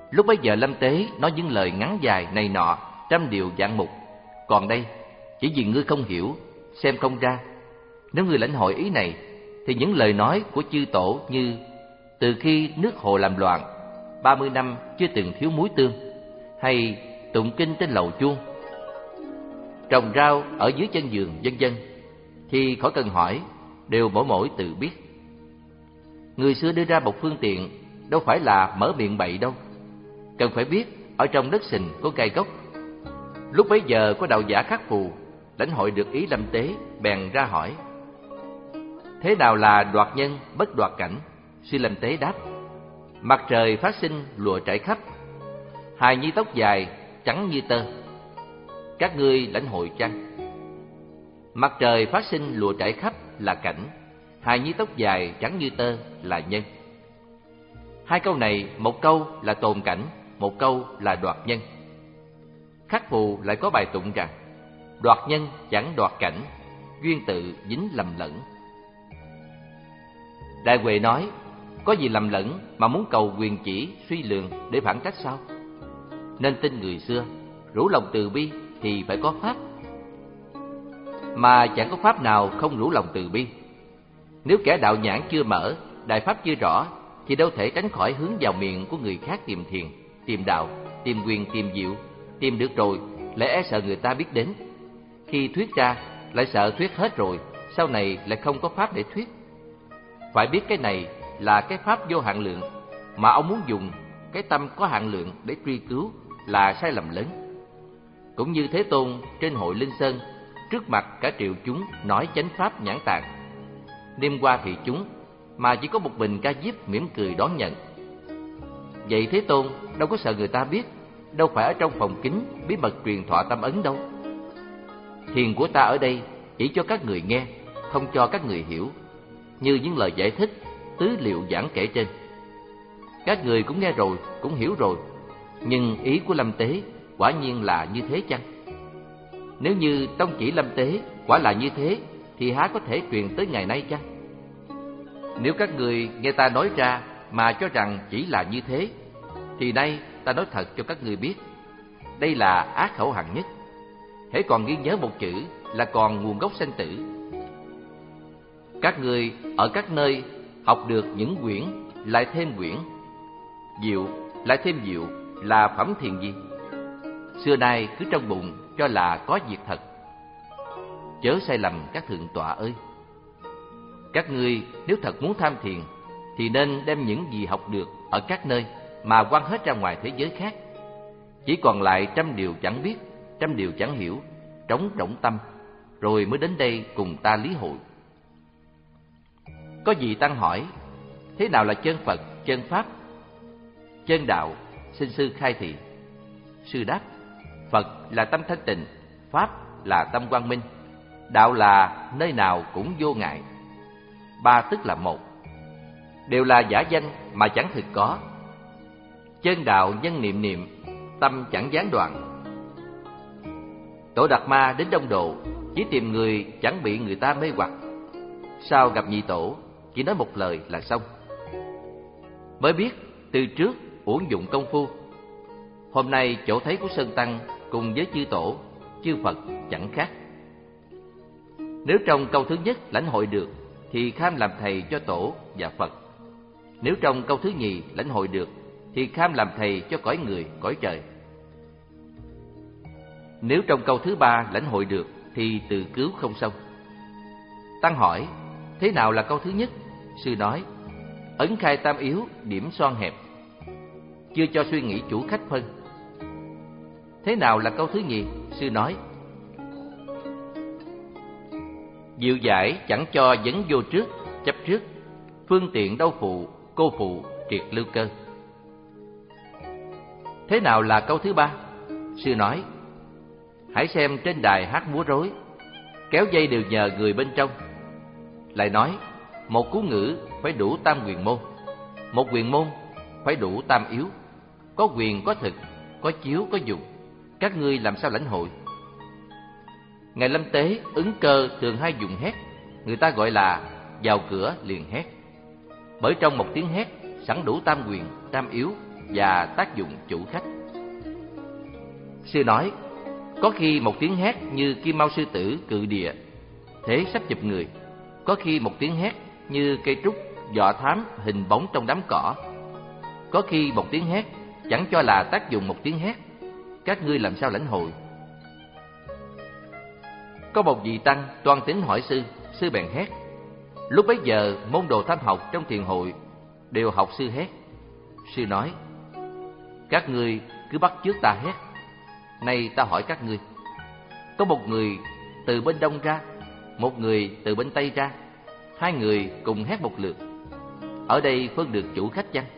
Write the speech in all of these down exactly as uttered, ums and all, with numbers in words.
Lúc bấy giờ Lâm Tế nói những lời ngắn dài này nọ, trăm điều dạng mục. Còn đây, chỉ vì ngươi không hiểu, xem không ra. Nếu ngươi lãnh hội ý này, thì những lời nói của chư tổ như từ khi nước Hồ làm loạn, ba mươi năm chưa từng thiếu muối tương, hay tụng kinh trên lầu chuông, trồng rau ở dưới chân giường, vân vân, thì khỏi cần hỏi, đều mỗi mỗi tự biết. Người xưa đưa ra một phương tiện, đâu phải là mở miệng bậy đâu. Cần phải biết ở trong đất sình có gai gốc. Lúc bấy giờ có đạo giả Khắc Phù lãnh hội được ý Lâm Tế, bèn ra hỏi: thế nào là đoạt nhân bất đoạt cảnh? Sư Lâm Tế đáp: mặt trời phát sinh lụa trải khắp, hài nhi tóc dài trắng như tơ. Các ngươi lãnh hội chăng? Mặt trời phát sinh lụa trải khắp là cảnh, hài nhi tóc dài trắng như tơ là nhân. Hai câu này, một câu là tồn cảnh, một câu là đoạt nhân. Khắc Phù lại có bài tụng rằng: đoạt nhân chẳng đoạt cảnh, duyên tự dính lầm lẫn. Đại Huệ nói: có gì lầm lẫn mà muốn cầu quyền chỉ suy lường để phản trách sao? Nên tin người xưa, rủ lòng từ bi thì phải có pháp, mà chẳng có pháp nào không rủ lòng từ bi. Nếu kẻ đạo nhãn chưa mở, đại pháp chưa rõ, thì đâu thể tránh khỏi hướng vào miệng của người khác tìm thiền, tìm đạo, tìm quyền, tìm diệu. Tìm được rồi lại e sợ người ta biết đến. Khi thuyết ra lại sợ thuyết hết rồi, sau này lại không có pháp để thuyết. Phải biết cái này là cái pháp vô hạn lượng, mà ông muốn dùng cái tâm có hạn lượng để truy cứu là sai lầm lớn. Cũng như Thế Tôn trên hội Linh Sơn, trước mặt cả triệu chúng nói chánh pháp nhãn tạng, đêm qua thì chúng, mà chỉ có một mình Ca Diếp mỉm cười đón nhận. Vậy Thế Tôn đâu có sợ người ta biết, đâu phải ở trong phòng kín bí mật truyền thọ tâm ấn đâu. Thiền của ta ở đây chỉ cho các người nghe, không cho các người hiểu, như những lời giải thích tứ liệu giảng kể trên. Các người cũng nghe rồi, cũng hiểu rồi, nhưng ý của Lâm Tế quả nhiên là như thế chăng? Nếu như tông chỉ Lâm Tế quả là như thế, thì há có thể truyền tới ngày nay chăng? Nếu các người nghe ta nói ra mà cho rằng chỉ là như thế, thì nay ta nói thật cho các người biết, đây là ác khẩu hạng nhất. Hễ còn ghi nhớ một chữ là còn nguồn gốc sanh tử. Các người ở các nơi học được những quyển, lại thêm quyển, diệu lại thêm diệu, là phẩm thiền gì? Xưa nay cứ trong bụng cho là có việc thật. Chớ sai lầm các thượng tọa ơi! Các ngươi nếu thật muốn tham thiền, thì nên đem những gì học được ở các nơi mà quăng hết ra ngoài thế giới khác. Chỉ còn lại trăm điều chẳng biết, trăm điều chẳng hiểu, trống rỗng tâm, rồi mới đến đây cùng ta lý hội. Có vị tăng hỏi: thế nào là chân Phật, chân Pháp, chân đạo? Xin sư khai thị. Sư đáp: Phật là tâm thanh tịnh, Pháp là tâm quang minh, đạo là nơi nào cũng vô ngại. Ba tức là một, đều là giả danh mà chẳng thực có. Chân đạo nhân niệm niệm, tâm chẳng gián đoạn. Tổ Đạt Ma đến Đông Độ chỉ tìm người chẳng bị người ta mê hoặc. Sau gặp nhị tổ, chỉ nói một lời là xong. Mới biết từ trước uổng dụng công phu. Hôm nay chỗ thấy của Sơn Tăng cùng với chư tổ, chư Phật chẳng khác. Nếu trong câu thứ nhất lãnh hội được, thì kham làm thầy cho tổ và Phật. Nếu trong câu thứ nhì lãnh hội được, thì kham làm thầy cho cõi người, cõi trời. Nếu trong câu thứ ba lãnh hội được, thì tự cứu không xong. Tăng hỏi: thế nào là câu thứ nhất? Sư nói: ấn khai tam yếu, điểm xoan hẹp, chưa cho suy nghĩ chủ khách phân. Thế nào là câu thứ nhì? Sư nói: diệu giải chẳng cho vấn vô trước, chấp trước, phương tiện đâu phụ, cô phụ, triệt lưu cơ. Thế nào là câu thứ ba? Sư nói: hãy xem trên đài hát múa rối, kéo dây đều nhờ người bên trong. Lại nói: một cú ngữ phải đủ tam quyền môn, một quyền môn phải đủ tam yếu. Có quyền có thực, có chiếu có dụng, các ngươi làm sao lãnh hội? Ngài Lâm Tế ứng cơ thường hay dùng hét, người ta gọi là vào cửa liền hét. Bởi trong một tiếng hét sẵn đủ tam quyền, tam yếu, và tác dụng chủ khách. Sư nói, có khi một tiếng hét như kim mao sư tử cự địa, thế sắp chụp người. Có khi một tiếng hét như cây trúc dọ thám hình bóng trong đám cỏ. Có khi một tiếng hét chẳng cho là tác dụng một tiếng hét. Các ngươi làm sao lãnh hội? Có một vị tăng toan tính hỏi sư, sư bèn hét. Lúc bấy giờ môn đồ tham học trong thiền hội đều học sư hét. Sư nói, các ngươi cứ bắt chước ta hét. Nay ta hỏi các ngươi, có một người từ bên đông ra, một người từ bên tây ra, hai người cùng hét một lượt, ở đây phân được chủ khách chăng?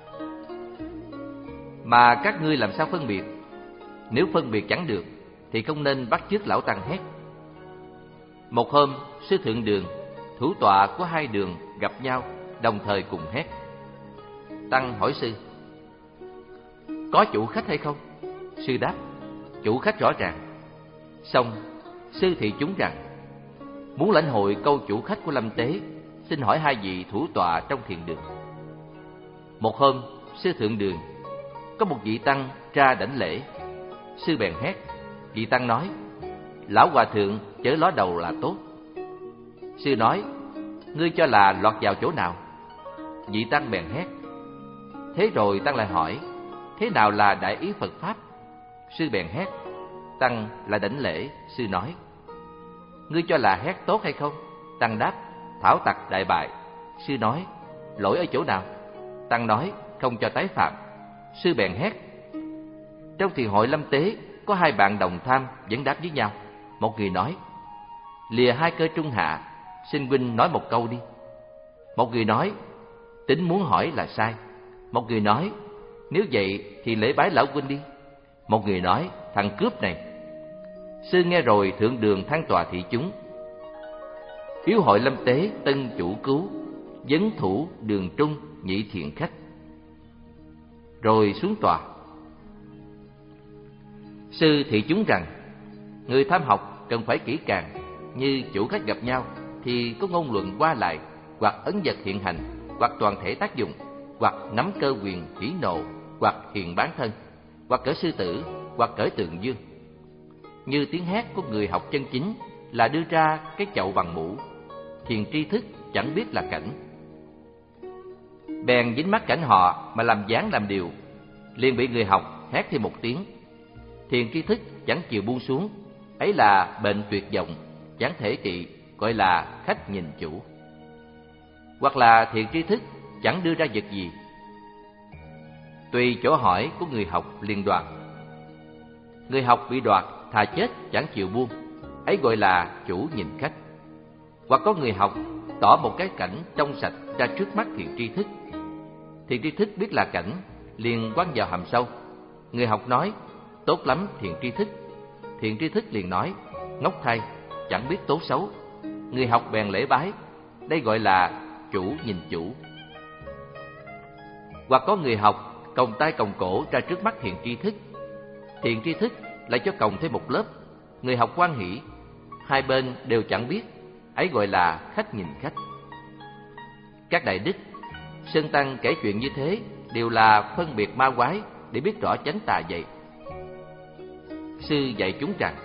Mà các ngươi làm sao phân biệt? Nếu phân biệt chẳng được thì không nên bắt chước lão tăng hét. Một hôm, sư thượng đường, thủ tọa của hai đường gặp nhau, đồng thời cùng hét. Tăng hỏi sư, có chủ khách hay không? Sư đáp, chủ khách rõ ràng. Xong, sư thị chúng rằng, muốn lãnh hội câu chủ khách của Lâm Tế, xin hỏi hai vị thủ tọa trong thiền đường. Một hôm, sư thượng đường, có một vị tăng ra đảnh lễ. Sư bèn hét. Vị tăng nói, lão hòa thượng chớ ló đầu là tốt. Sư nói, ngươi cho là lọt vào chỗ nào? Vị tăng bèn hét. Thế rồi tăng lại hỏi, thế nào là đại ý Phật Pháp? Sư bèn hét. Tăng lại đảnh lễ. Sư nói, ngươi cho là hét tốt hay không? Tăng đáp, thảo tặc đại bại. Sư nói, lỗi ở chỗ nào? Tăng nói, không cho tái phạm. Sư bèn hét. Trong thiền hội Lâm Tế, có hai bạn đồng tham vấn đáp với nhau. Một người nói, lìa hai cơ trung hạ, xin huynh nói một câu đi. Một người nói, tính muốn hỏi là sai. Một người nói, nếu vậy thì lễ bái lão huynh đi. Một người nói, thằng cướp này. Sư nghe rồi thượng đường than tòa thị chúng. Yếu hội Lâm Tế tân chủ cứu, vấn thủ đường trung nhị thiện khách. Rồi xuống tòa. Sư thị chúng rằng, người tham học cần phải kỹ càng. Như chủ khách gặp nhau thì có ngôn luận qua lại, hoặc ấn vật hiện hành, hoặc toàn thể tác dụng, hoặc nắm cơ quyền hỉ nộ, hoặc hiện bán thân, hoặc cởi sư tử, hoặc cởi tượng dương. Như tiếng hét của người học chân chính là đưa ra cái chậu bằng mũ, thiền tri thức chẳng biết là cảnh. Bèn dính mắt cảnh họ mà làm dáng làm điều, liền bị người học hét thêm một tiếng. Thiền tri thức chẳng chịu buông xuống, ấy là bệnh tuyệt vọng, chẳng thể trị, gọi là khách nhìn chủ. Hoặc là thiền tri thức chẳng đưa ra vật gì, tùy chỗ hỏi của người học liền đoạt. Người học bị đoạt thà chết chẳng chịu buông, ấy gọi là chủ nhìn khách. Hoặc có người học tỏ một cái cảnh trong sạch ra trước mắt thiền tri thức. Thiền tri thức biết là cảnh, liền quăng vào hầm sâu. Người học nói, tốt lắm thiền tri thức. Thiền tri thức liền nói, ngốc thay, chẳng biết tốt xấu. Người học bèn lễ bái, đây gọi là chủ nhìn chủ. Hoặc có người học còng tay còng cổ ra trước mắt thiền tri thức. Thiền tri thức lại cho còng thêm một lớp. Người học hoan hỷ, hai bên đều chẳng biết, ấy gọi là khách nhìn khách. Các đại đức, Sơn Tăng kể chuyện như thế đều là phân biệt ma quái để biết rõ chánh tà vậy. Sư dạy chúng rằng,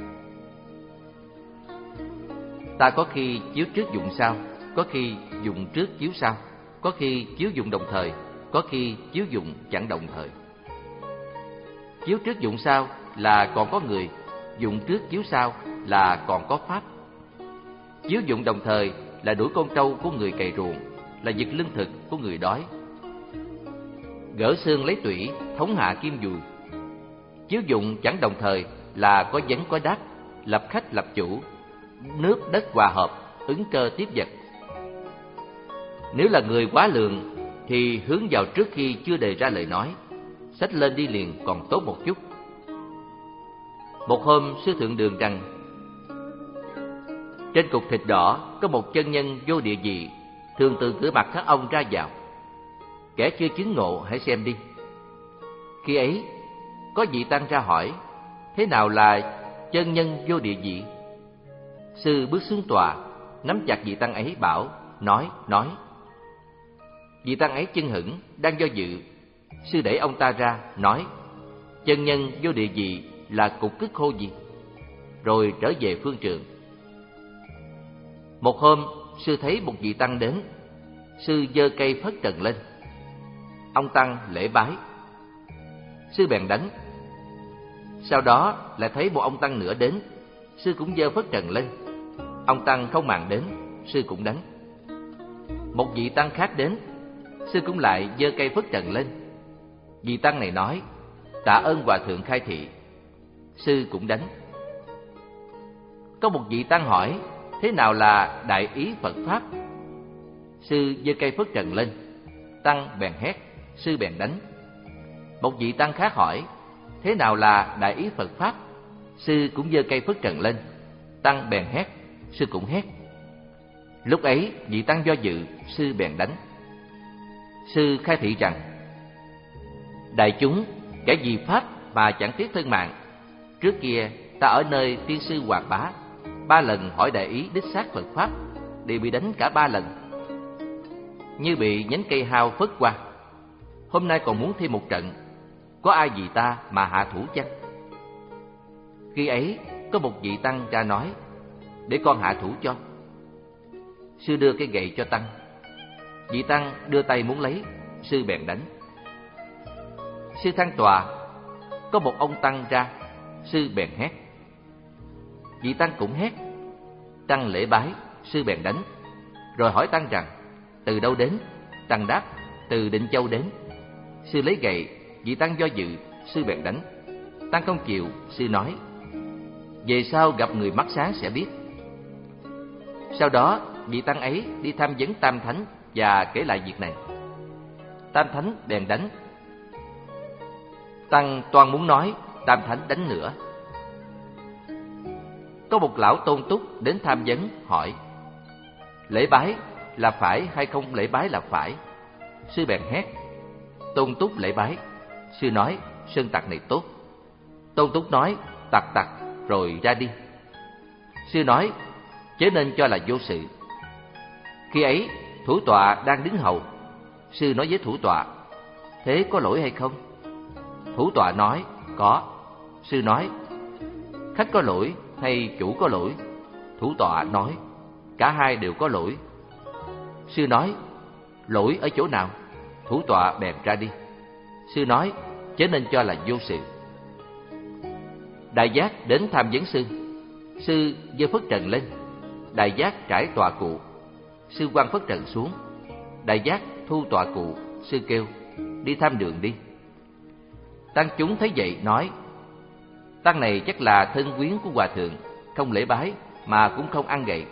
ta có khi chiếu trước dụng sau, có khi dụng trước chiếu sau, có khi chiếu dụng đồng thời, có khi chiếu dụng chẳng đồng thời. Chiếu trước dụng sau là còn có người, dụng trước chiếu sau là còn có pháp. Chiếu dụng đồng thời là đuổi con trâu của người cày ruộng, là giật lương thực của người đói. Gỡ xương lấy tủy, thống hạ kim dùi. Chiếu dụng chẳng đồng thời là có vấn có đáp, lập khách lập chủ, nước đất hòa hợp, ứng cơ tiếp vật. Nếu là người quá lượng thì hướng vào trước khi chưa đề ra lời nói, xách lên đi liền còn tốt một chút. Một hôm sư thượng đường rằng, trên cục thịt đỏ có một chân nhân vô địa vị, thường từ cửa mặt các ông ra vào. Kẻ chưa chứng ngộ hãy xem đi. Khi ấy có vị tăng ra hỏi, thế nào là chân nhân vô địa vị? Sư bước xuống tòa, nắm chặt vị tăng ấy bảo, nói, nói. Vị tăng ấy chưng hửng, đang do dự. Sư đẩy ông ta ra, nói: chân nhân vô địa gì là cục cứt khô gì? Rồi trở về phương trường. Một hôm, sư thấy một vị tăng đến. Sư giơ cây phất trần lên. Ông tăng lễ bái. Sư bèn đánh. Sau đó lại thấy một ông tăng nữa đến. Sư cũng giơ phất trần lên. Ông tăng không màng đến, sư cũng đánh. Một vị tăng khác đến. Sư cũng lại giơ cây phất trần lên. Vị tăng này nói: tạ ơn hòa thượng khai thị. Sư cũng đánh. Có một vị tăng hỏi: thế nào là đại ý Phật pháp? Sư giơ cây phất trần lên. Tăng bèn hét, sư bèn đánh. Một vị tăng khác hỏi: thế nào là đại ý Phật pháp? Sư cũng giơ cây phất trần lên. Tăng bèn hét, sư cũng hét. Lúc ấy vị tăng do dự, sư bèn đánh. Sư khai thị rằng: đại chúng, kẻ vì pháp mà chẳng tiếc thân mạng. Trước kia ta ở nơi tiên sư Hoàng Bá, ba lần hỏi đại ý đích xác Phật pháp, đều bị đánh cả ba lần, như bị nhánh cây hao phất qua. Hôm nay còn muốn thêm một trận, có ai vì ta mà hạ thủ chăng? Khi ấy có một vị tăng ra nói: để con hạ thủ cho. Sư đưa cái gậy cho tăng. Vị tăng đưa tay muốn lấy, sư bèn đánh. Sư thăng tòa, có một ông tăng ra, sư bèn hét. Vị tăng cũng hét. Tăng lễ bái, sư bèn đánh. Rồi hỏi tăng rằng: từ đâu đến? Tăng đáp: từ Định Châu đến. Sư lấy gậy, vị tăng do dự, sư bèn đánh. Tăng không chịu, sư nói: về sau gặp người mắt sáng sẽ biết. Sau đó vị tăng ấy đi tham vấn Tam Thánh và kể lại việc này. Tam Thánh bèn đánh. Tăng toan muốn nói, Tam Thánh đánh nữa. Có một lão tôn túc đến tham vấn, hỏi: lễ bái là phải hay không lễ bái là phải? Sư bèn hét. Tôn túc lễ bái. Sư nói: sơn tặc này tốt. Tôn túc nói: tặc tặc, rồi ra đi. Sư nói: chớ nên cho là vô sự. Khi ấy thủ tọa đang đứng hầu. Sư nói với thủ tọa: thế có lỗi hay không? Thủ tọa nói: có. Sư nói: khách có lỗi hay chủ có lỗi? Thủ tọa nói: cả hai đều có lỗi. Sư nói: lỗi ở chỗ nào? Thủ tọa bèn ra đi. Sư nói: chớ nên cho là vô sự. Đại giác đến tham vấn sư. Sư giơ phất trần lên. Đại giác trải tọa cụ. Sư quăng phất trần xuống. Đại giác thu tọa cụ. Sư kêu: đi tham đường đi. Tăng chúng thấy vậy nói: tăng này chắc là thân quyến của hòa thượng, không lễ bái mà cũng không ăn gậy.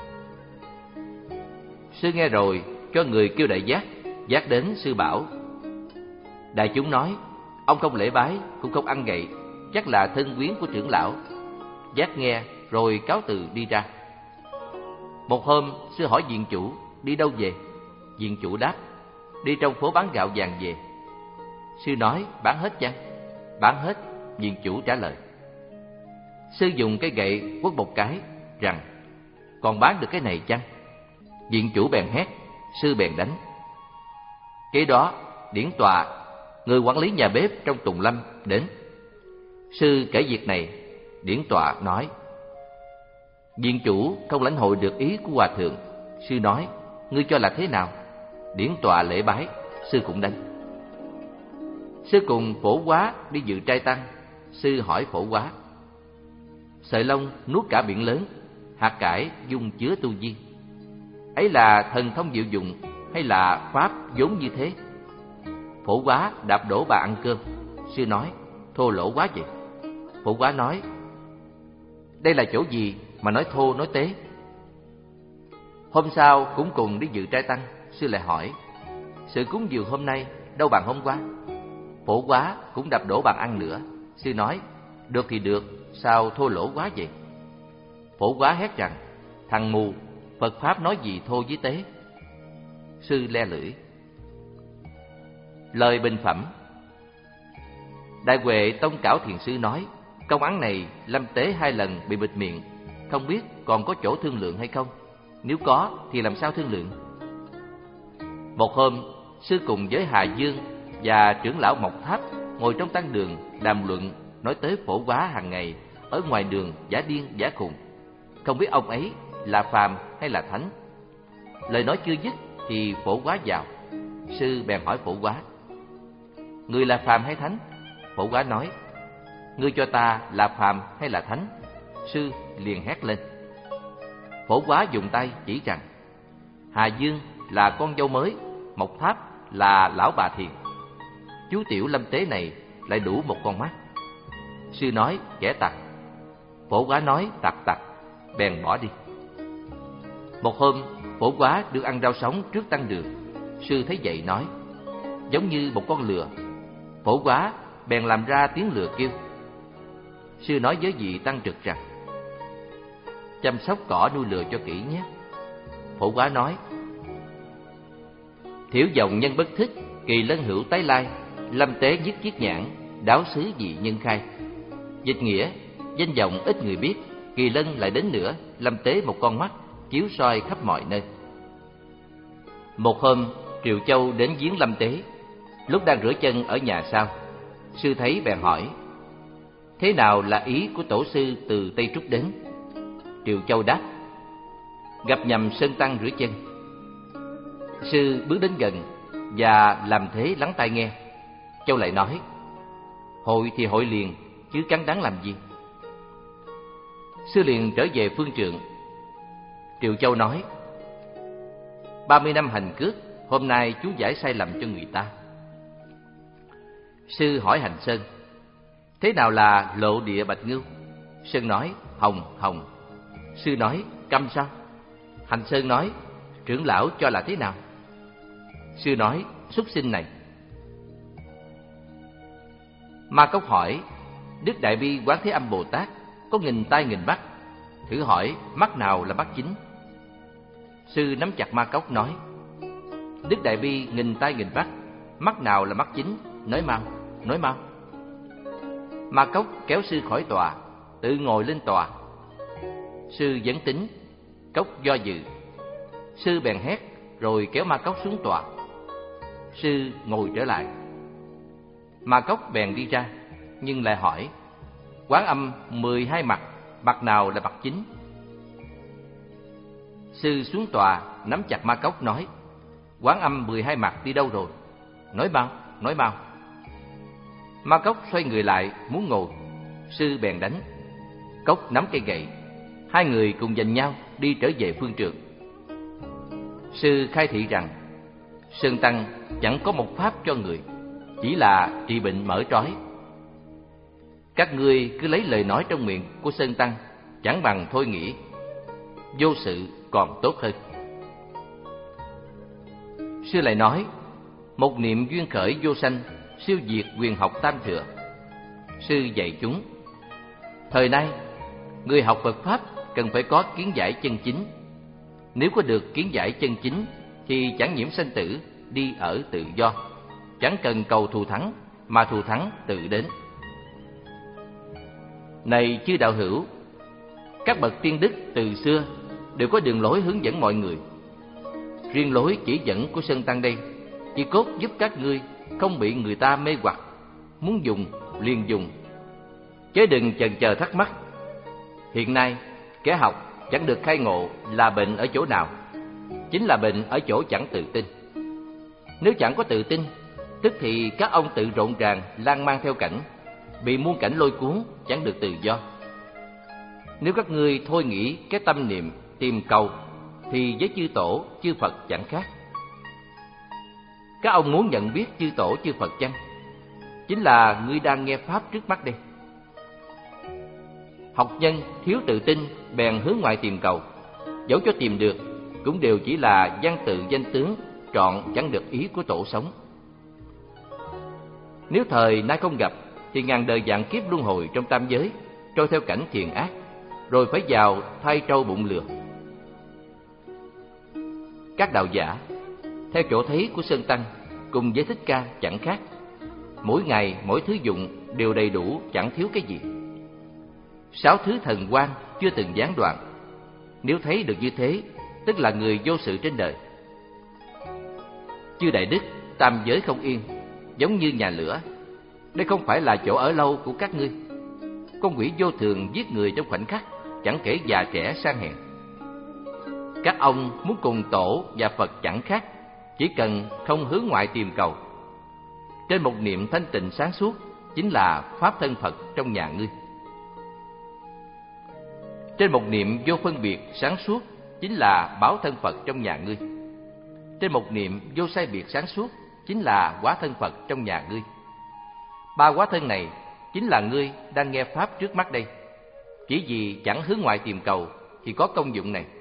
Sư nghe rồi cho người kêu đại giác. Giác đến, sư bảo. Đại chúng nói: ông không lễ bái cũng không ăn gậy, chắc là thân quyến của trưởng lão. Giác nghe rồi cáo từ đi ra. Một hôm sư hỏi viện chủ đi đâu về. Viện chủ đáp: đi trong phố bán gạo vàng về. Sư nói: bán hết chăng? Bán hết. Viện chủ trả lời. Sư dùng cái gậy quất một cái rằng: còn bán được cái này chăng? Viện chủ bèn hét. Sư bèn đánh. Kế đó điển tọa, người quản lý nhà bếp trong Tùng Lâm đến. Sư kể việc này. Điển tọa nói: viện chủ không lãnh hội được ý của hòa thượng. Sư nói: ngươi cho là thế nào? Điển tọa lễ bái. Sư cũng đánh. Sư cùng Phổ Quá đi dự trai tăng. Sư hỏi Phổ Quá: sợi lông nuốt cả biển lớn, hạt cải dung chứa tu vi, ấy là thần thông diệu dụng hay là pháp vốn như thế? Phổ Quá đạp đổ bà ăn cơm. Sư nói: thô lỗ quá vậy. Phổ Quá nói: đây là chỗ gì mà nói thô nói tế? Hôm sau cũng cùng đi dự trai tăng. Sư lại hỏi: sự cúng dường hôm nay đâu bằng hôm qua? Phổ Quá cũng đập đổ bàn ăn nữa. Sư nói: được thì được, sao thô lỗ quá vậy? Phổ Quá hét rằng: thằng mù, Phật pháp nói gì thô với tế? Sư le lưỡi. Lời bình phẩm. Đại Huệ Tông Cảo Thiền Sư nói: công án này lâm tế hai lần bị bịt miệng, không biết còn có chỗ thương lượng hay không? Nếu có thì làm sao thương lượng? Một hôm, sư cùng với Hà Dương và trưởng lão Mộc Tháp ngồi trong tăng đường đàm luận, nói tới Phổ Quá hàng ngày ở ngoài đường giả điên giả khùng, không biết ông ấy là phàm hay là thánh. Lời nói chưa dứt thì Phổ Quá vào. Sư bèn hỏi Phổ Quá: người là phàm hay thánh? Phổ Quá nói: ngươi cho ta là phàm hay là thánh? Sư liền hét lên. Phổ Quá dùng tay chỉ rằng: Hà Dương là con dâu mới, Mộc Tháp là lão bà thiền. Chú tiểu Lâm Tế này lại đủ một con mắt. Sư nói: kẻ tặc. Phổ Quá nói: tặc tặc, bèn bỏ đi. Một hôm, Phổ Quá được ăn rau sống trước tăng đường. Sư thấy vậy nói: giống như một con lừa. Phổ Quá bèn làm ra tiếng lừa kêu. Sư nói với vị tăng trực rằng: chăm sóc cỏ nuôi lừa cho kỹ nhé. Phổ Quá nói: thiểu dòng nhân bất thích, kỳ lân hữu tái lai, Lâm Tế nhất chiết nhãn, đáo xứ dị nhân khai. Dịch nghĩa: danh vọng ít người biết, kỳ lân lại đến nữa, Lâm Tế một con mắt, chiếu soi khắp mọi nơi. Một hôm, Triều Châu đến viếng Lâm Tế. Lúc đang rửa chân ở nhà sau, sư thấy bèn hỏi: thế nào là ý của tổ sư từ Tây Trúc đến? Triều Châu đáp: gặp nhầm Sơn Tăng rửa chân. Sư bước đến gần và làm thế lắng tai nghe. Châu lại nói: hội thì hội liền, chứ cắn đắng làm gì? Sư liền trở về phương trượng. Triều Châu nói: ba mươi năm hành cước, hôm nay chú giải sai lầm cho người ta. Sư hỏi Hành Sơn: thế nào là lộ địa bạch ngưu? Sơn nói: hồng hồng. Sư nói: câm sao? Hành Sơn nói: trưởng lão cho là thế nào? Sư nói: súc sinh này. Ma Cốc hỏi: Đức Đại Bi Quán Thế Âm Bồ Tát có nghìn tai nghìn mắt, thử hỏi mắt nào là mắt chính? Sư nắm chặt Ma Cốc nói: Đức Đại Bi nghìn tai nghìn mắt, mắt nào là mắt chính? Nói mau, nói mau. Ma Cốc kéo sư khỏi tòa, tự ngồi lên tòa. Sư vẫn tính. Cốc do dự. Sư bèn hét, rồi kéo Ma Cốc xuống tòa. Sư ngồi trở lại. Ma Cốc bèn đi ra, nhưng lại hỏi: Quán Âm mười hai mặt, mặt nào là mặt chính? Sư xuống tòa, nắm chặt Ma Cốc nói: Quán Âm mười hai mặt đi đâu rồi? Nói mau, nói mau. Ma Cốc xoay người lại muốn ngồi. Sư bèn đánh. Cốc nắm cây gậy. Hai người cùng giành nhau đi trở về phương trượng. Sư khai thị rằng Sơn Tăng chẳng có một pháp cho người, chỉ là trị bệnh mở trói. Các ngươi cứ lấy lời nói trong miệng của Sơn Tăng, chẳng bằng thôi nghĩ. Vô sự còn tốt hơn. Sư lại nói: một niệm duyên khởi vô sanh, siêu diệt quyền học tam thừa. Sư dạy chúng: thời nay người học Phật pháp cần phải có kiến giải chân chính. Nếu có được kiến giải chân chính thì chẳng nhiễm sanh tử, đi ở tự do, chẳng cần cầu thù thắng, mà thù thắng tự đến. Này chư đạo hữu, các bậc tiên đức từ xưa đều có đường lối hướng dẫn mọi người. Riêng lối chỉ dẫn của Sơn Tăng đây chỉ cốt giúp các ngươi không bị người ta mê hoặc, muốn dùng liền dùng, chứ đừng chần chờ thắc mắc. Hiện nay kẻ học chẳng được khai ngộ là bệnh ở chỗ nào? Chính là bệnh ở chỗ chẳng tự tin. Nếu chẳng có tự tin, tức thì các ông tự rộn ràng lan man theo cảnh, bị muôn cảnh lôi cuốn, chẳng được tự do. Nếu các ngươi thôi nghĩ cái tâm niệm tìm cầu, thì với chư tổ chư Phật chẳng khác. Các ông muốn nhận biết chư tổ chư Phật chăng? Chính là ngươi đang nghe pháp trước mắt đây. Học nhân thiếu tự tin bèn hướng ngoại tìm cầu, dẫu cho tìm được cũng đều chỉ là văn tự danh tướng, trọn chẳng được ý của tổ sống. Nếu thời nay không gặp thì ngàn đời vạn kiếp luân hồi trong tam giới, trôi theo cảnh thiện ác, rồi phải vào thai trâu bụng lừa. Các đạo giả theo chỗ thấy của Sơn Tăng cùng với Thích Ca chẳng khác. Mỗi ngày mỗi thứ dụng đều đầy đủ, chẳng thiếu cái gì. Sáu thứ thần quang chưa từng gián đoạn. Nếu thấy được như thế, tức là người vô sự trên đời. Chư đại đức tam giới không yên, giống như nhà lửa. Đây không phải là chỗ ở lâu của các ngươi. Con quỷ vô thường giết người trong khoảnh khắc, chẳng kể già trẻ sang hèn. Các ông muốn cùng tổ và Phật chẳng khác, chỉ cần không hướng ngoại tìm cầu. Trên một niệm thanh tịnh sáng suốt chính là pháp thân Phật trong nhà ngươi. Trên một niệm vô phân biệt sáng suốt chính là báo thân Phật trong nhà ngươi. Trên một niệm vô sai biệt sáng suốt chính là hóa thân Phật trong nhà ngươi. Ba hóa thân này chính là ngươi đang nghe pháp trước mắt đây. Chỉ vì chẳng hướng ngoại tìm cầu thì có công dụng này.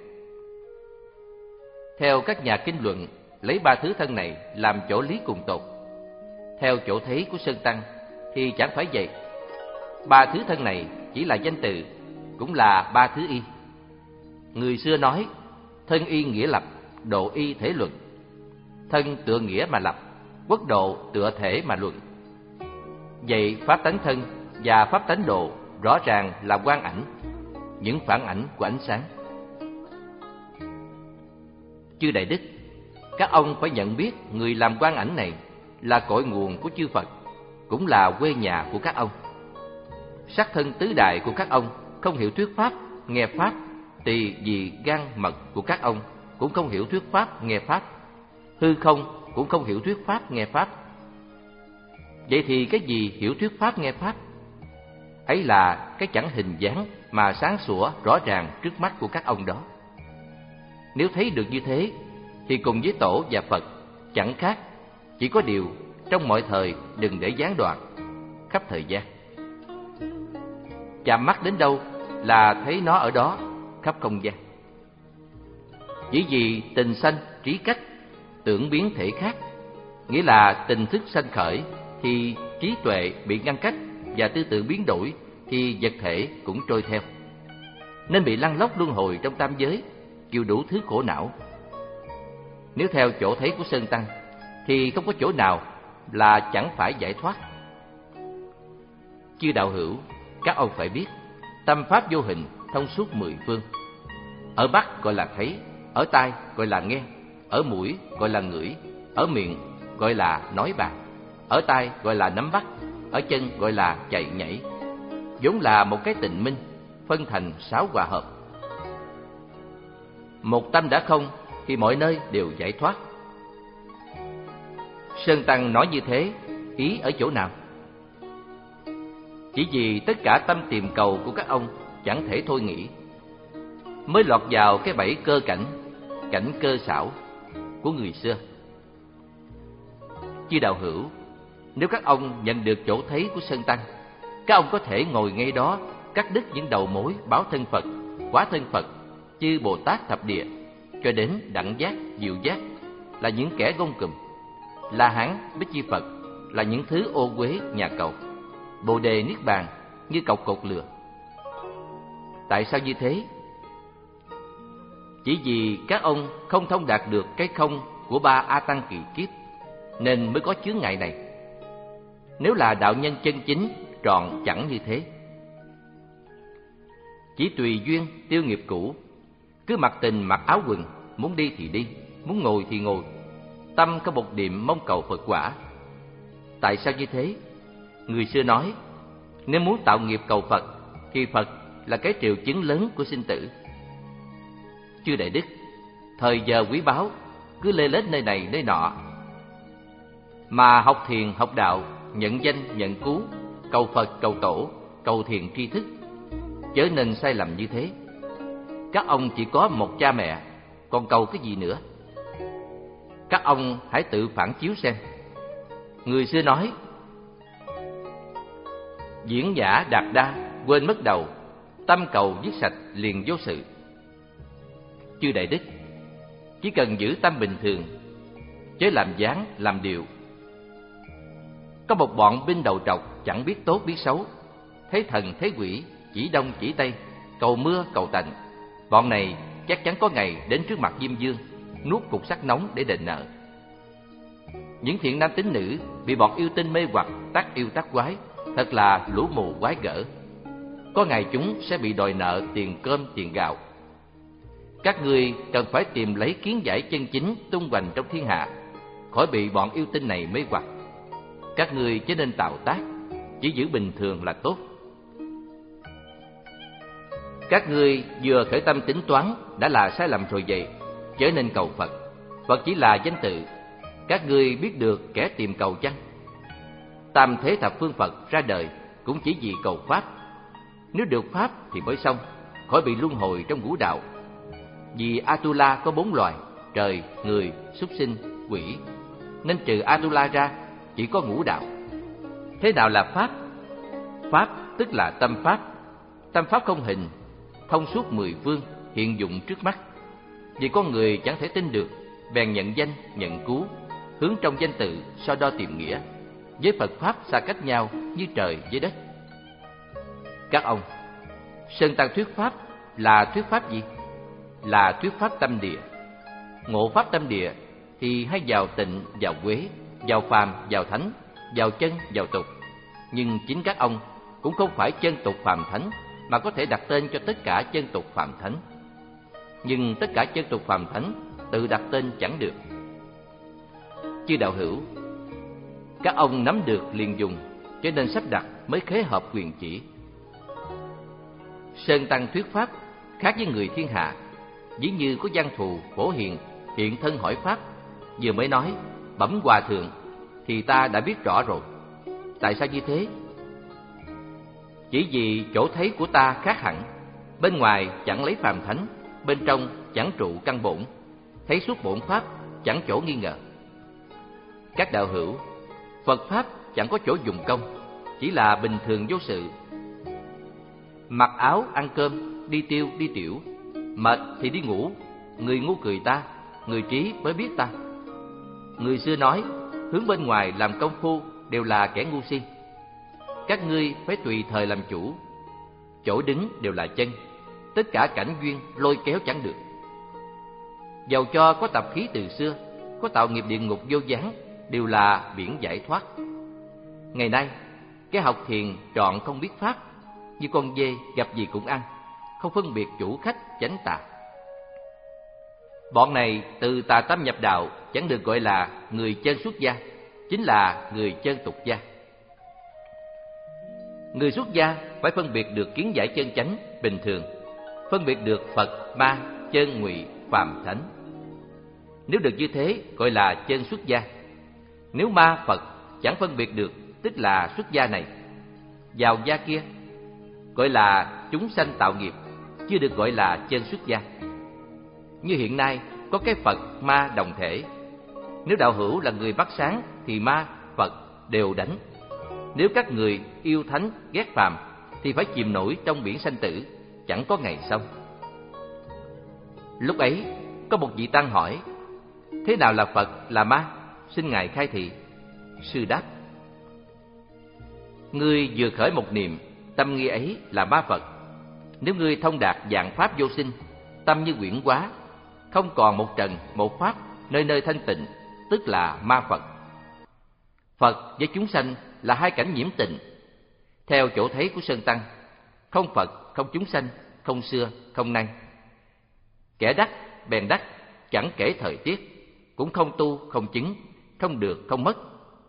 Theo các nhà kinh luận, lấy ba thứ thân này làm chỗ lý cùng tột. Theo chỗ thấy của Sơn Tăng thì chẳng phải vậy. Ba thứ thân này chỉ là danh từ, cũng là ba thứ y. Người xưa nói, thân y nghĩa lập, độ y thể luận. Thân tựa nghĩa mà lập, quốc độ tựa thể mà luận. Vậy pháp tánh thân và pháp tánh độ rõ ràng là quang ảnh, những phản ảnh của ánh sáng. Chư Đại Đức, các ông phải nhận biết người làm quang ảnh này là cội nguồn của chư Phật, cũng là quê nhà của các ông. Sắc thân tứ đại của các ông không hiểu thuyết pháp, nghe pháp, thì vì gan mật của các ông cũng không hiểu thuyết pháp, nghe pháp. Hư không cũng không hiểu thuyết pháp, nghe pháp. Vậy thì cái gì hiểu thuyết pháp, nghe pháp? Ấy là cái chẳng hình dáng mà sáng sủa rõ ràng trước mắt của các ông đó. Nếu thấy được như thế thì cùng với tổ và Phật chẳng khác, chỉ có điều trong mọi thời đừng để gián đoạn khắp thời gian. Chạm mắt đến đâu là thấy nó ở đó khắp không gian. Chỉ vì tình sanh trí cách, tưởng biến thể khác, nghĩa là tình thức sanh khởi thì trí tuệ bị ngăn cách, và tư tưởng biến đổi thì vật thể cũng trôi theo, nên bị lăn lóc luân hồi trong tam giới, chịu đủ thứ khổ não. Nếu theo chỗ thấy của Sơn Tăng thì không có chỗ nào là chẳng phải giải thoát. Chư đạo hữu, các ông phải biết, tâm pháp vô hình thông suốt mười phương. Ở mắt gọi là thấy, ở tai gọi là nghe, ở mũi gọi là ngửi, ở miệng gọi là nói bàn, ở tai gọi là nắm bắt, ở chân gọi là chạy nhảy. Vốn là một cái tịnh minh, phân thành sáu hòa hợp. Một tâm đã không thì mọi nơi đều giải thoát. Sơn Tăng nói như thế, ý ở chỗ nào? Chỉ vì tất cả tâm tìm cầu của các ông chẳng thể thôi nghĩ, mới lọt vào cái bẫy cơ cảnh, cảnh cơ xảo của người xưa. Chư đạo hữu, nếu các ông nhận được chỗ thấy của Sơn Tăng, các ông có thể ngồi ngay đó cắt đứt những đầu mối báo thân Phật, hóa thân Phật, chư Bồ Tát thập địa, cho đến đẳng giác, diệu giác là những kẻ gông cùm, La Hán, Bích Chi Phật là những thứ ô uế nhà cầu, Bồ Đề Niết Bàn như cọc cột lửa. Tại sao như thế? Chỉ vì các ông không thông đạt được cái không của ba A Tăng kỳ kiếp, nên mới có chướng ngại này. Nếu là đạo nhân chân chính, trọn chẳng như thế. Chỉ tùy duyên tiêu nghiệp cũ, cứ mặc tình mặc áo quần, muốn đi thì đi, muốn ngồi thì ngồi, tâm có một niệm mong cầu Phật quả. Tại sao như thế? Người xưa nói, nếu muốn tạo nghiệp cầu Phật thì Phật là cái triệu chứng lớn của sinh tử. Chư Đại Đức, thời giờ quý báu cứ lê lết nơi này nơi nọ, mà học thiền học đạo, nhận danh nhận cứu, cầu Phật cầu tổ, cầu thiền tri thức, chớ nên sai lầm như thế. Các ông chỉ có một cha mẹ, còn cầu cái gì nữa? Các ông hãy tự phản chiếu xem. Người xưa nói, diễn giả đạt đa, quên mất đầu, tâm cầu giết sạch liền vô sự. Chư Đại Đức, chỉ cần giữ tâm bình thường, chớ làm dáng làm điệu. Có một bọn binh đầu trọc chẳng biết tốt biết xấu, thấy thần thấy quỷ, chỉ đông chỉ tây, cầu mưa cầu tạnh. Bọn này chắc chắn có ngày đến trước mặt Diêm Vương, nuốt cục sắt nóng để đền nợ. Những thiện nam tín nữ bị bọn yêu tinh mê hoặc, tác yêu tác quái, thật là lũ mù quái gở. Có ngày chúng sẽ bị đòi nợ tiền cơm tiền gạo. Các ngươi cần phải tìm lấy kiến giải chân chính tung hoành trong thiên hạ, khỏi bị bọn yêu tinh này mê hoặc. Các ngươi chớ nên tạo tác, chỉ giữ bình thường là tốt. Các ngươi vừa khởi tâm tính toán đã là sai lầm rồi vậy, chớ nên cầu Phật. Phật chỉ là danh tự, các ngươi biết được kẻ tìm cầu chăng? Tam thế thập phương Phật ra đời cũng chỉ vì cầu Pháp. Nếu được Pháp thì mới xong, khỏi bị luân hồi trong ngũ đạo. Vì Atula có bốn loài: trời, người, súc sinh, quỷ, nên trừ Atula ra chỉ có ngũ đạo. Thế nào là Pháp? Pháp tức là tâm Pháp. Tâm Pháp không hình, thông suốt mười phương, hiện dụng trước mắt. Vì con người chẳng thể tin được, bèn nhận danh, nhận cú, hướng trong danh tự so đo tìm nghĩa. Với Phật Pháp xa cách nhau như trời với đất. Các ông, Sơn Tăng thuyết Pháp là thuyết Pháp gì? Là thuyết Pháp tâm địa. Ngộ Pháp tâm địa thì hay vào tịnh, vào quế, vào phàm, vào thánh, vào chân, vào tục. Nhưng chính các ông cũng không phải chân tục phàm thánh, mà có thể đặt tên cho tất cả chân tục phàm thánh. Nhưng tất cả chân tục phàm thánh tự đặt tên chẳng được. Chư đạo hữu, các ông nắm được liền dùng, cho nên sắp đặt mới khế hợp quyền chỉ. Sơn Tăng thuyết Pháp khác với người thiên hạ. Ví như có văn thù phổ hiền hiện thân hỏi Pháp, vừa mới nói bẩm hòa thượng thì ta đã biết rõ rồi. Tại sao như thế? Chỉ vì chỗ thấy của ta khác hẳn. Bên ngoài chẳng lấy phàm thánh, bên trong chẳng trụ căn bổn, thấy suốt bổn Pháp chẳng chỗ nghi ngờ. Các đạo hữu, Phật Pháp chẳng có chỗ dùng công, chỉ là bình thường vô sự. Mặc áo, ăn cơm, đi tiêu, đi tiểu, mệt thì đi ngủ. Người ngu cười ta, người trí mới biết ta. Người xưa nói, hướng bên ngoài làm công phu đều là kẻ ngu si. Các ngươi phải tùy thời làm chủ. Chỗ đứng đều là chân, tất cả cảnh duyên lôi kéo chẳng được. Dầu cho có tập khí từ xưa, có tạo nghiệp địa ngục vô gián, đều là biển giải thoát. Ngày nay, cái học thiền trọn không biết Pháp, như con dê gặp gì cũng ăn, không phân biệt chủ khách chánh tà. Bọn này từ tà tâm nhập đạo chẳng được gọi là người chân xuất gia, chính là người chân tục gia. Người xuất gia phải phân biệt được kiến giải chân chánh bình thường, phân biệt được Phật, ma, chân ngụy, phàm thánh. Nếu được như thế gọi là chân xuất gia. Nếu ma Phật chẳng phân biệt được, tức là xuất gia này vào gia kia, gọi là chúng sanh tạo nghiệp, chưa được gọi là chân xuất gia. Như hiện nay có cái Phật ma đồng thể. Nếu đạo hữu là người bắt sáng thì ma Phật đều đánh. Nếu các người yêu thánh ghét phàm thì phải chìm nổi trong biển sanh tử, chẳng có ngày xong. Lúc ấy có một vị tăng hỏi: thế nào là Phật, là ma? Xin ngài khai thị. Sư đáp: ngươi vừa khởi một niệm, tâm nghi ấy là ma Phật. Nếu ngươi thông đạt vạn pháp vô sinh, tâm như quyển hóa, không còn một trần một pháp, nơi nơi thanh tịnh, tức là ma Phật. Phật với chúng sanh là hai cảnh nhiễm tịnh. Theo chỗ thấy của Sơn Tăng, không Phật, không chúng sanh, không xưa, không nay. Kẻ đắc bèn đắc, chẳng kể thời tiết, cũng không tu, không chứng, không được, không mất.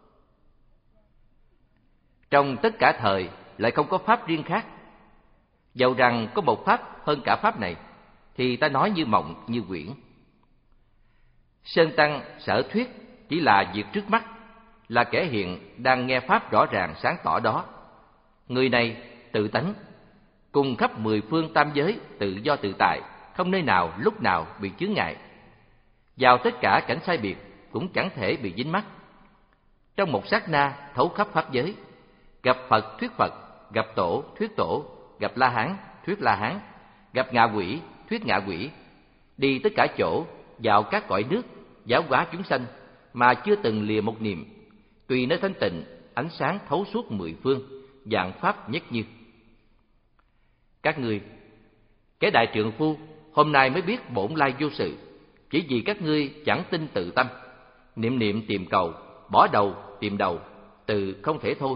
Trong tất cả thời lại không có pháp riêng khác. Dầu rằng có một pháp hơn cả pháp này, thì ta nói như mộng, như quyển. Sơn Tăng sở thuyết chỉ là việc trước mắt, là kẻ hiện đang nghe pháp rõ ràng sáng tỏ đó. Người này tự tánh, cùng khắp mười phương tam giới tự do tự tại, không nơi nào lúc nào bị chướng ngại. Vào tất cả cảnh sai biệt cũng chẳng thể bị dính mắc. Trong một sát na thấu khắp pháp giới, gặp Phật thuyết Phật, gặp Tổ thuyết Tổ, gặp La Hán thuyết La Hán, gặp ngạ quỷ thuyết ngạ quỷ, đi tất cả chỗ, vào các cõi nước, giáo hóa chúng sanh mà chưa từng lìa một niệm, tùy nơi thanh tịnh, ánh sáng thấu suốt mười phương, vạn pháp nhất như. Các ngươi, kẻ đại trượng phu hôm nay mới biết bổn lai vô sự, chỉ vì các ngươi chẳng tin tự tâm, niệm niệm tìm cầu, bỏ đầu tìm đầu, từ không thể thôi.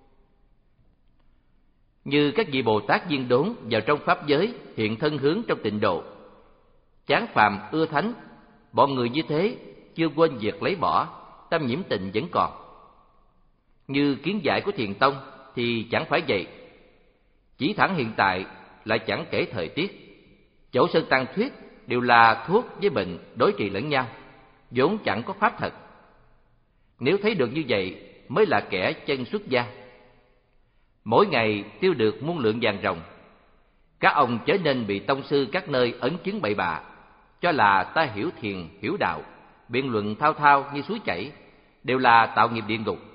Như các vị Bồ Tát viên đốn vào trong pháp giới hiện thân hướng trong tịnh độ, chán phàm ưa thánh, bọn người như thế chưa quên việc lấy bỏ, tâm nhiễm tịnh vẫn còn. Như kiến giải của Thiền tông thì chẳng phải vậy. Chỉ thẳng hiện tại lại chẳng kể thời tiết. Chỗ Sơn Tăng thuyết đều là thuốc với bệnh đối trị lẫn nhau, vốn chẳng có pháp thật. Nếu thấy được như vậy mới là kẻ chân xuất gia. Mỗi ngày tiêu được muôn lượng vàng ròng. Các ông chớ nên bị tông sư các nơi ấn chứng bậy bạ, cho là ta hiểu thiền, hiểu đạo, biện luận thao thao như suối chảy, đều là tạo nghiệp địa ngục.